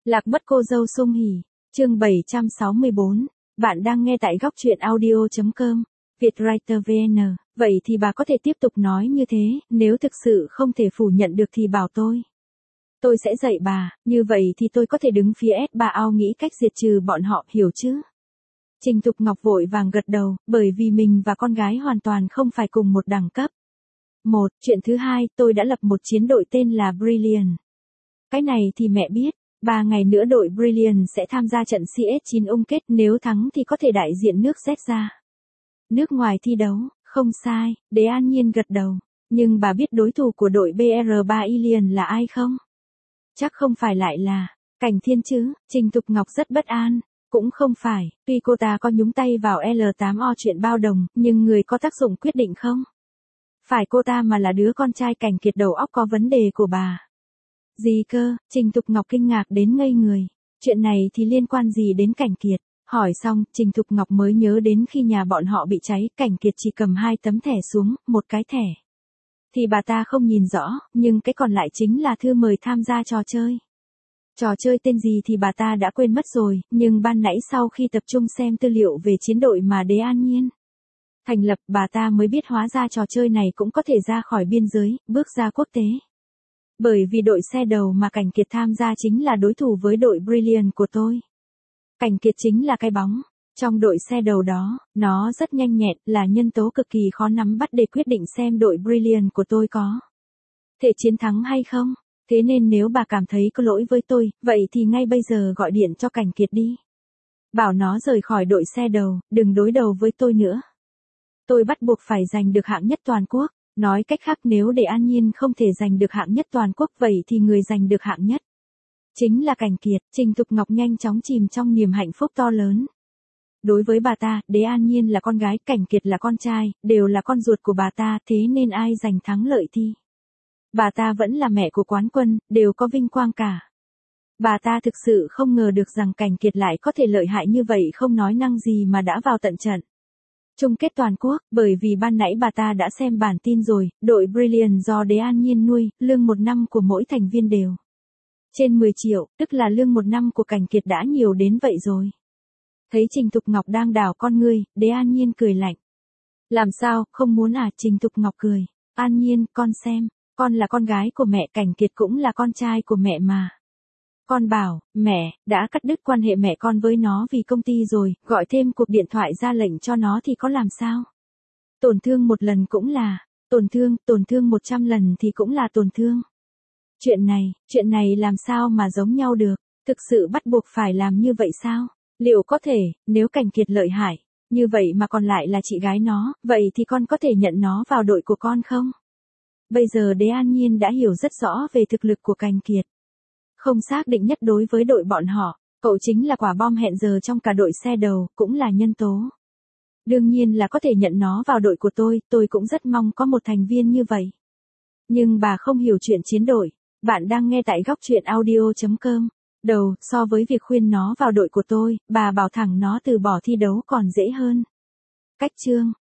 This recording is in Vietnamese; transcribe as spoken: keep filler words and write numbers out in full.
Lạc mất cô dâu Sung Hỉ, chương bảy trăm sáu mươi bốn. Bạn đang nghe tại góc truyện audio chấm com, Vietwriter vê en. Vậy thì bà có thể tiếp tục nói như thế, nếu thực sự không thể phủ nhận được thì bảo tôi. Tôi sẽ dạy bà, như vậy thì tôi có thể đứng phía ét ba ao nghĩ cách diệt trừ bọn họ, hiểu chứ? Trình Thục Ngọc vội vàng gật đầu, bởi vì mình và con gái hoàn toàn không phải cùng một đẳng cấp. Một, chuyện thứ hai, tôi đã lập một chiến đội tên là Brilliant. Cái này thì mẹ biết. Ba ngày nữa đội Brilliant sẽ tham gia trận xê ét chín ung kết, nếu thắng thì có thể đại diện nước Z ra nước ngoài thi đấu. Không sai, Đế An Nhiên gật đầu. Nhưng bà biết đối thủ của đội bê rờ ba Alien là ai không? Chắc không phải lại là Cảnh Thiên chứ? Trình Thục Ngọc rất bất an. Cũng không phải, tuy cô ta có nhúng tay vào lờ tám o chuyện bao đồng, nhưng người có tác dụng quyết định không phải cô ta mà là đứa con trai Cảnh Kiệt đầu óc có vấn đề của bà. Gì cơ? Trình Thục Ngọc kinh ngạc đến ngây người. Chuyện này thì liên quan gì đến Cảnh Kiệt? Hỏi xong, Trình Thục Ngọc mới nhớ đến khi nhà bọn họ bị cháy, Cảnh Kiệt chỉ cầm hai tấm thẻ xuống, một cái thẻ thì bà ta không nhìn rõ, nhưng cái còn lại chính là thư mời tham gia trò chơi. Trò chơi tên gì thì bà ta đã quên mất rồi, nhưng ban nãy sau khi tập trung xem tư liệu về chiến đội mà Đế An Nhiên thành lập, bà ta mới biết hóa ra trò chơi này cũng có thể ra khỏi biên giới, bước ra quốc tế. Bởi vì đội xe đầu mà Cảnh Kiệt tham gia chính là đối thủ với đội Brilliant của tôi. Cảnh Kiệt chính là cái bóng. Trong đội xe đầu đó, nó rất nhanh nhẹn, là nhân tố cực kỳ khó nắm bắt để quyết định xem đội Brilliant của tôi có thể chiến thắng hay không. Thế nên nếu bà cảm thấy có lỗi với tôi, vậy thì ngay bây giờ gọi điện cho Cảnh Kiệt đi. Bảo nó rời khỏi đội xe đầu, đừng đối đầu với tôi nữa. Tôi bắt buộc phải giành được hạng nhất toàn quốc. Nói cách khác, nếu Đế An Nhiên không thể giành được hạng nhất toàn quốc, vậy thì người giành được hạng nhất chính là Cảnh Kiệt. Trình Thục Ngọc nhanh chóng chìm trong niềm hạnh phúc to lớn. Đối với bà ta, Đế An Nhiên là con gái, Cảnh Kiệt là con trai, đều là con ruột của bà ta, thế nên ai giành thắng lợi thì bà ta vẫn là mẹ của quán quân, đều có vinh quang cả. Bà ta thực sự không ngờ được rằng Cảnh Kiệt lại có thể lợi hại như vậy, không nói năng gì mà đã vào tận trận chung kết toàn quốc, bởi vì ban nãy bà ta đã xem bản tin rồi, đội Brilliant do Đế An Nhiên nuôi, lương một năm của mỗi thành viên đều trên mười triệu, tức là lương một năm của Cảnh Kiệt đã nhiều đến vậy rồi. Thấy Trình Thục Ngọc đang đảo con ngươi, Đế An Nhiên cười lạnh. Làm sao, không muốn à? Trình Thục Ngọc cười. An Nhiên, con xem, con là con gái của mẹ, Cảnh Kiệt cũng là con trai của mẹ mà. Con bảo, mẹ, đã cắt đứt quan hệ mẹ con với nó vì công ty rồi, gọi thêm cuộc điện thoại ra lệnh cho nó thì có làm sao? Tổn thương một lần cũng là tổn thương, tổn thương một trăm lần thì cũng là tổn thương. Chuyện này, chuyện này làm sao mà giống nhau được? Thực sự bắt buộc phải làm như vậy sao? Liệu có thể, nếu Cảnh Kiệt lợi hại như vậy mà còn lại là chị gái nó, vậy thì con có thể nhận nó vào đội của con không? Bây giờ Đế An Nhiên đã hiểu rất rõ về thực lực của Cảnh Kiệt. Không xác định nhất đối với đội bọn họ, cậu chính là quả bom hẹn giờ trong cả đội xe đầu, cũng là nhân tố. Đương nhiên là có thể nhận nó vào đội của tôi, tôi cũng rất mong có một thành viên như vậy. Nhưng bà không hiểu chuyện chiến đội. Bạn đang nghe tại góc truyện audio chấm com. Đầu, so với việc khuyên nó vào đội của tôi, bà bảo thẳng nó từ bỏ thi đấu còn dễ hơn. Cách chương,